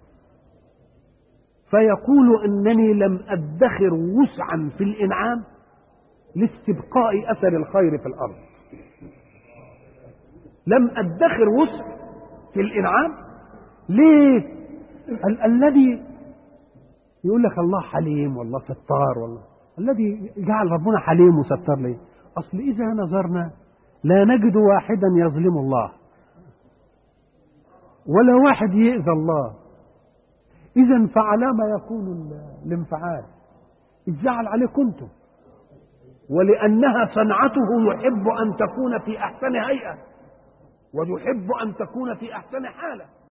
فيقول انني لم ادخر وسعا في الانعام لاستبقاء اثر الخير في الارض. لم ادخر وسع في الانعام ليه؟ ال- الذي يقول لك الله حليم والله ستار، والله الذي جعل ربنا حليم وستار ليه؟ اصل اذا نظرنا لا نجد واحدا يظلم الله ولا واحد يؤذى الله، اذا فعلى ما يكون الانفعال؟ اجعل عليكم انتم، ولانها صنعته يحب ان تكون في احسن هيئه ويحب ان تكون في احسن حاله.